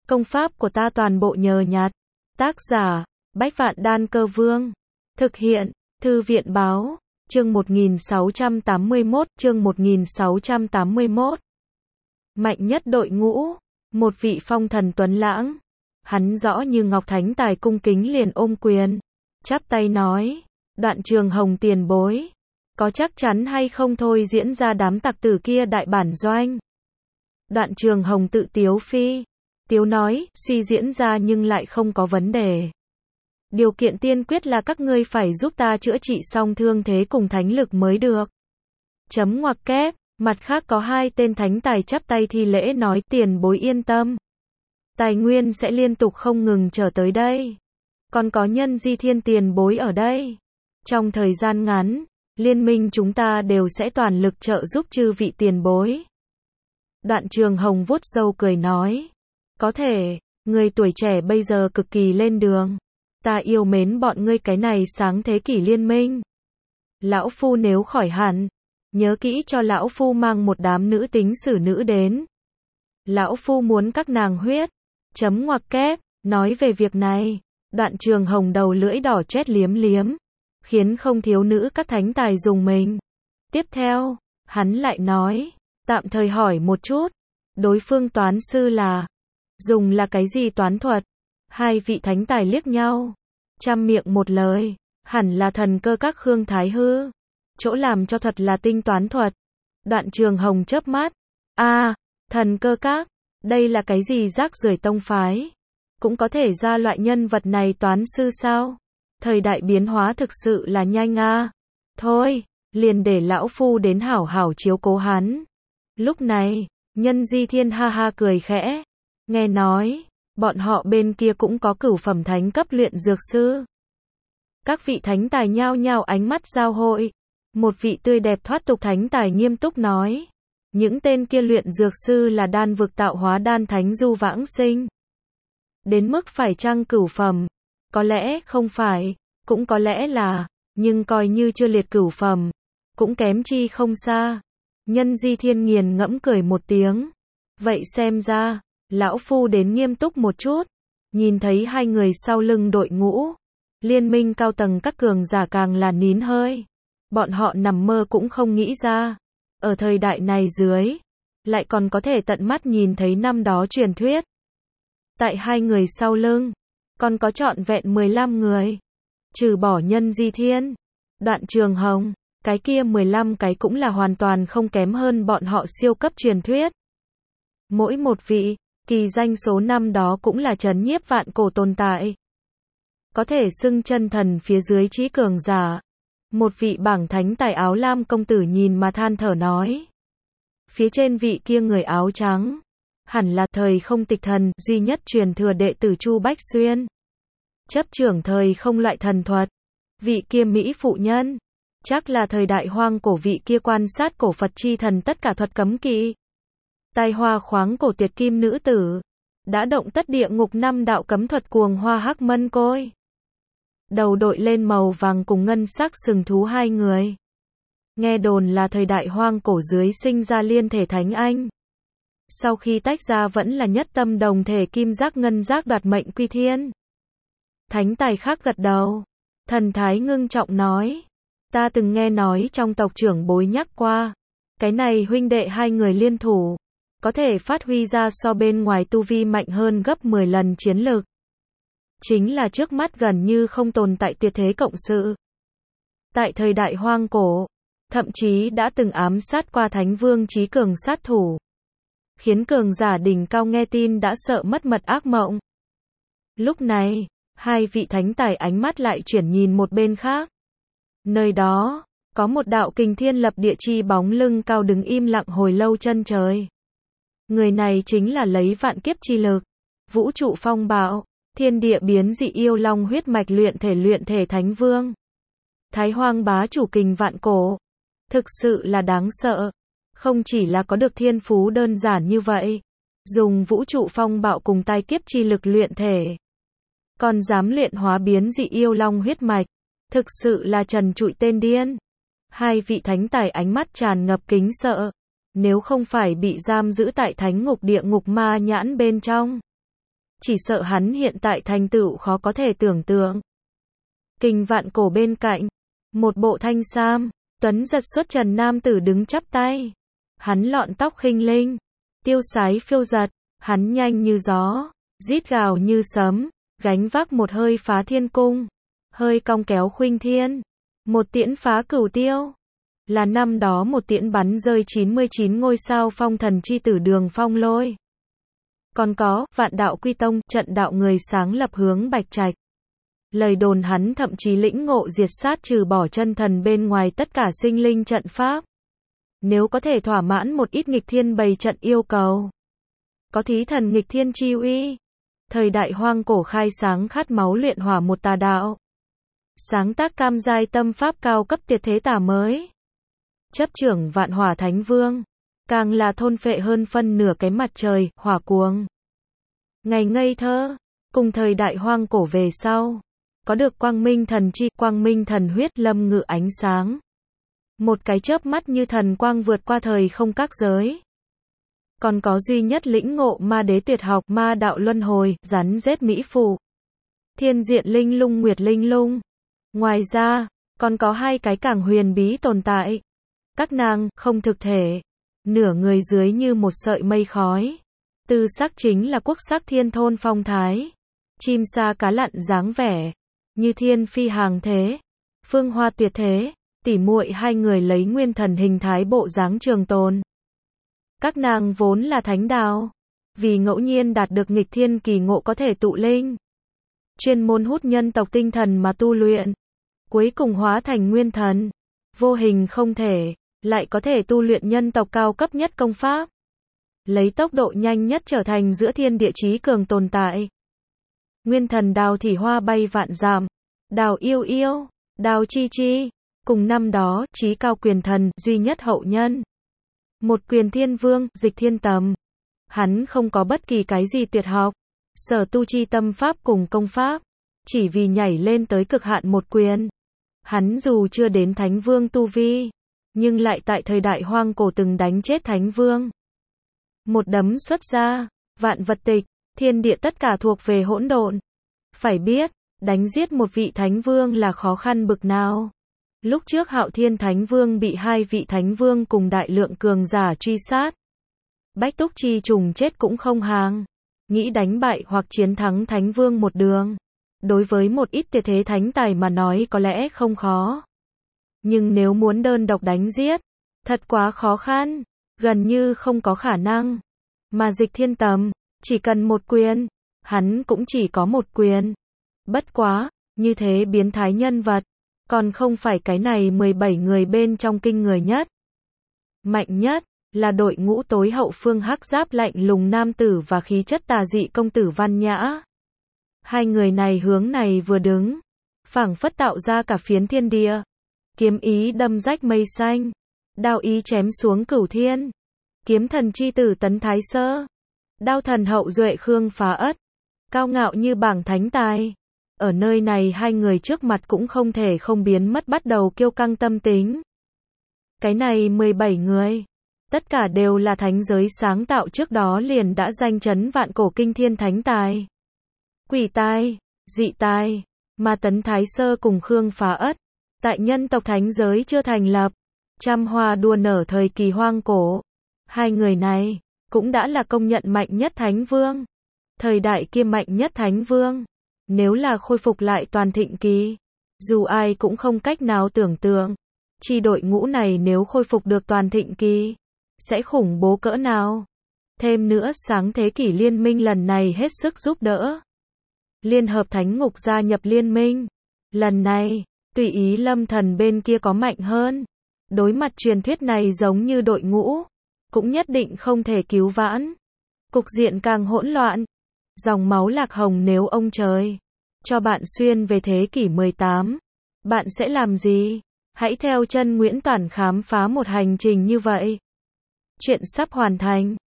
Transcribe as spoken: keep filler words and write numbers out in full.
Công pháp của ta toàn bộ nhờ nhặt. Tác giả, Bách Vạn Đan Cơ Vương. Thực hiện, Thư viện Báo, chương một nghìn sáu trăm tám mươi mốt, chương một nghìn sáu trăm tám mươi mốt. Mạnh nhất đội ngũ, một vị phong thần tuấn lãng. Hắn rõ như ngọc thánh tài cung kính liền ôm quyền, chắp tay nói, Đoạn Trường Hồng tiền bối, có chắc chắn hay không thôi diễn ra đám tặc tử kia đại bản doanh. Đoạn Trường Hồng tự tiếu phi, tiếu nói, suy diễn ra nhưng lại không có vấn đề. Điều kiện tiên quyết là các ngươi phải giúp ta chữa trị xong thương thế cùng thánh lực mới được. Chấm ngoặc kép, mặt khác có hai tên thánh tài chắp tay thi lễ nói tiền bối yên tâm. Tài nguyên sẽ liên tục không ngừng trở tới đây. Còn có Nhân Di Thiên tiền bối ở đây. Trong thời gian ngắn, liên minh chúng ta đều sẽ toàn lực trợ giúp chư vị tiền bối. Đoạn Trường Hồng vuốt râu cười nói. Có thể, người tuổi trẻ bây giờ cực kỳ lên đường. Ta yêu mến bọn ngươi cái này sáng thế kỷ liên minh. Lão Phu nếu khỏi hẳn, nhớ kỹ cho Lão Phu mang một đám nữ tính xử nữ đến. Lão Phu muốn các nàng huyết. Chấm ngoặc kép, nói về việc này, Đoạn Trường Hồng đầu lưỡi đỏ chét liếm liếm, khiến không thiếu nữ các thánh tài dùng mình. Tiếp theo, hắn lại nói, tạm thời hỏi một chút, đối phương toán sư là, dùng là cái gì toán thuật? Hai vị thánh tài liếc nhau, trăm miệng một lời, hẳn là thần cơ các Khương Thái Hư, chỗ làm cho thuật là tinh toán thuật. Đoạn Trường Hồng chớp mắt, a, à, thần cơ các, đây là cái gì rác rưởi tông phái? Cũng có thể ra loại nhân vật này toán sư sao? Thời đại biến hóa thực sự là nhanh a. À. Thôi, liền để lão phu đến hảo hảo chiếu cố hắn. Lúc này, Nhân Di Thiên ha ha cười khẽ, nghe nói, bọn họ bên kia cũng có cửu phẩm thánh cấp luyện dược sư. Các vị thánh tài nhao nhao ánh mắt giao hội. Một vị tươi đẹp thoát tục thánh tài nghiêm túc nói, những tên kia luyện dược sư là đan vực tạo hóa đan thánh du vãng sinh. Đến mức phải chăng cửu phẩm? Có lẽ không phải, cũng có lẽ là, nhưng coi như chưa liệt cửu phẩm, cũng kém chi không xa. Nhân Di Thiên nghiền ngẫm cười một tiếng. Vậy xem ra, lão phu đến nghiêm túc một chút. Nhìn thấy hai người sau lưng đội ngũ, liên minh cao tầng các cường giả càng là nín hơi. Bọn họ nằm mơ cũng không nghĩ ra, ở thời đại này dưới, lại còn có thể tận mắt nhìn thấy năm đó truyền thuyết. Tại hai người sau lưng, còn có trọn vẹn mười lăm người. Trừ bỏ Nhân Di Thiên, Đoạn Trường Hồng, cái kia mười lăm cái cũng là hoàn toàn không kém hơn bọn họ siêu cấp truyền thuyết. Mỗi một vị, kỳ danh số năm đó cũng là trấn nhiếp vạn cổ tồn tại. Có thể xưng chân thần phía dưới trí cường giả. Một vị bảng thánh tài áo lam công tử nhìn mà than thở nói. Phía trên vị kia người áo trắng, hẳn là thời không tịch thần, duy nhất truyền thừa đệ tử Chu Bách Xuyên. Chấp trưởng thời không loại thần thuật. Vị kia Mỹ phụ nhân, chắc là thời đại hoang cổ vị kia quan sát cổ Phật chi thần tất cả thuật cấm kỵ. Tai hoa khoáng cổ tuyệt kim nữ tử, đã động tất địa ngục năm đạo cấm thuật cuồng hoa hắc mân côi. Đầu đội lên màu vàng cùng ngân sắc sừng thú hai người. Nghe đồn là thời đại hoang cổ dưới sinh ra liên thể thánh anh. Sau khi tách ra vẫn là nhất tâm đồng thể kim giác ngân giác đoạt mệnh quy thiên. Thánh tài khác gật đầu. Thần thái ngưng trọng nói. Ta từng nghe nói trong tộc trưởng bối nhắc qua. Cái này huynh đệ hai người liên thủ. Có thể phát huy ra so bên ngoài tu vi mạnh hơn gấp mười lần chiến lực. Chính là trước mắt gần như không tồn tại tuyệt thế cộng sự. Tại thời đại hoang cổ, thậm chí đã từng ám sát qua Thánh Vương trí cường sát thủ. Khiến cường giả đỉnh cao nghe tin đã sợ mất mật ác mộng. Lúc này, hai vị thánh tài ánh mắt lại chuyển nhìn một bên khác. Nơi đó, có một đạo kình thiên lập địa chi bóng lưng cao đứng im lặng hồi lâu chân trời. Người này chính là lấy vạn kiếp chi lực, vũ trụ phong bạo, thiên địa biến dị yêu long huyết mạch luyện thể luyện thể Thánh Vương. Thái Hoang bá chủ kình vạn cổ. Thực sự là đáng sợ. Không chỉ là có được thiên phú đơn giản như vậy, dùng vũ trụ phong bạo cùng tai kiếp chi lực luyện thể, còn dám luyện hóa biến dị yêu long huyết mạch. Thực sự là trần trụi tên điên. Hai vị thánh tài ánh mắt tràn ngập kính sợ. Nếu không phải bị giam giữ tại thánh ngục địa ngục ma nhãn bên trong, chỉ sợ hắn hiện tại thành tựu khó có thể tưởng tượng. Kình vạn cổ bên cạnh, một bộ thanh sam, tuấn giật xuất trần nam tử đứng chắp tay. Hắn lọn tóc khinh linh, tiêu sái phiêu giật, hắn nhanh như gió, rít gào như sấm, gánh vác một hơi phá thiên cung, hơi cong kéo khuynh thiên, một tiễn phá cửu tiêu. Là năm đó một tiễn bắn rơi chín mươi chín ngôi sao phong thần chi tử Đường Phong Lôi. Còn có, Vạn Đạo Quy Tông, trận đạo người sáng lập hướng Bạch Trạch. Lời đồn hắn thậm chí lĩnh ngộ diệt sát trừ bỏ chân thần bên ngoài tất cả sinh linh trận pháp. Nếu có thể thỏa mãn một ít nghịch thiên bày trận yêu cầu. Có thí thần nghịch thiên chi uy. Thời đại hoang cổ khai sáng khát máu luyện hỏa một tà đạo. Sáng tác cam giai tâm pháp cao cấp tuyệt thế tà mới. Chấp trưởng vạn hỏa thánh vương. Càng là thôn phệ hơn phân nửa cái mặt trời, hỏa cuồng. Ngày ngây thơ, cùng thời đại hoang cổ về sau. Có được quang minh thần chi, quang minh thần huyết lâm ngự ánh sáng. Một cái chớp mắt như thần quang vượt qua thời không các giới. Còn có duy nhất lĩnh ngộ ma đế tuyệt học, ma đạo luân hồi, rắn rết mỹ phụ. Thiên diện linh lung nguyệt linh lung. Ngoài ra, còn có hai cái càng huyền bí tồn tại. Các nàng, không thực thể. Nửa người dưới như một sợi mây khói. Tư sắc chính là quốc sắc thiên thôn phong thái. Chim sa cá lặn dáng vẻ. Như thiên phi hàng thế. Phương hoa tuyệt thế. Tỉ muội hai người lấy nguyên thần hình thái bộ dáng trường tồn. Các nàng vốn là thánh đạo. Vì ngẫu nhiên đạt được nghịch thiên kỳ ngộ có thể tụ linh. Chuyên môn hút nhân tộc tinh thần mà tu luyện. Cuối cùng hóa thành nguyên thần. Vô hình không thể. Lại có thể tu luyện nhân tộc cao cấp nhất công pháp. Lấy tốc độ nhanh nhất trở thành giữa thiên địa chí cường tồn tại. Nguyên thần đào thì hoa bay vạn dặm. Đào yêu yêu. Đào chi chi. Cùng năm đó, chí cao quyền thần, duy nhất hậu nhân. Một quyền thiên vương, dịch thiên tầm. Hắn không có bất kỳ cái gì tuyệt học. Sở tu chi tâm pháp cùng công pháp. Chỉ vì nhảy lên tới cực hạn một quyền. Hắn dù chưa đến thánh vương tu vi. Nhưng lại tại thời đại hoang cổ từng đánh chết thánh vương. Một đấm xuất ra, vạn vật tịch, thiên địa tất cả thuộc về hỗn độn. Phải biết, đánh giết một vị thánh vương là khó khăn bực nào. Lúc trước Hạo Thiên Thánh Vương bị hai vị thánh vương cùng đại lượng cường giả truy sát. Bách Túc Chi trùng chết cũng không hàng. Nghĩ đánh bại hoặc chiến thắng thánh vương một đường. Đối với một ít tuyệt thế thánh tài mà nói có lẽ không khó. Nhưng nếu muốn đơn độc đánh giết, thật quá khó khăn, gần như không có khả năng. Mà dịch thiên tầm, chỉ cần một quyền, hắn cũng chỉ có một quyền. Bất quá, như thế biến thái nhân vật, còn không phải cái này mười bảy người bên trong kinh người nhất. Mạnh nhất, là đội ngũ tối hậu phương hắc giáp lạnh lùng nam tử và khí chất tà dị công tử Văn Nhã. Hai người này hướng này vừa đứng, phảng phất tạo ra cả phiến thiên địa. Kiếm ý đâm rách mây xanh, đao ý chém xuống cửu thiên. Kiếm thần chi tử Tấn Thái Sơ, đao thần hậu duệ Khương Phá Ất, cao ngạo như bảng thánh tài. Ở nơi này hai người trước mặt cũng không thể không biến mất bắt đầu kiêu căng tâm tính. Cái này mười bảy người, tất cả đều là thánh giới sáng tạo trước đó liền đã danh chấn vạn cổ kinh thiên thánh tài. Quỷ tài, dị tài, mà Tấn Thái Sơ cùng Khương Phá Ất, tại nhân tộc thánh giới chưa thành lập, trăm hoa đua nở thời kỳ hoang cổ. Hai người này, cũng đã là công nhận mạnh nhất thánh vương. Thời đại kia mạnh nhất thánh vương. Nếu là khôi phục lại toàn thịnh kỳ, dù ai cũng không cách nào tưởng tượng. Chi đội ngũ này nếu khôi phục được toàn thịnh kỳ, sẽ khủng bố cỡ nào. Thêm nữa sáng thế kỷ liên minh lần này hết sức giúp đỡ. Liên hợp thánh ngục gia nhập liên minh. Lần này, tùy ý lâm thần bên kia có mạnh hơn. Đối mặt truyền thuyết này giống như đội ngũ, cũng nhất định không thể cứu vãn. Cục diện càng hỗn loạn. Dòng máu lạc hồng nếu ông trời cho bạn xuyên về thế kỷ mười tám, bạn sẽ làm gì? Hãy theo chân Nguyễn Toản khám phá một hành trình như vậy. Chuyện sắp hoàn thành.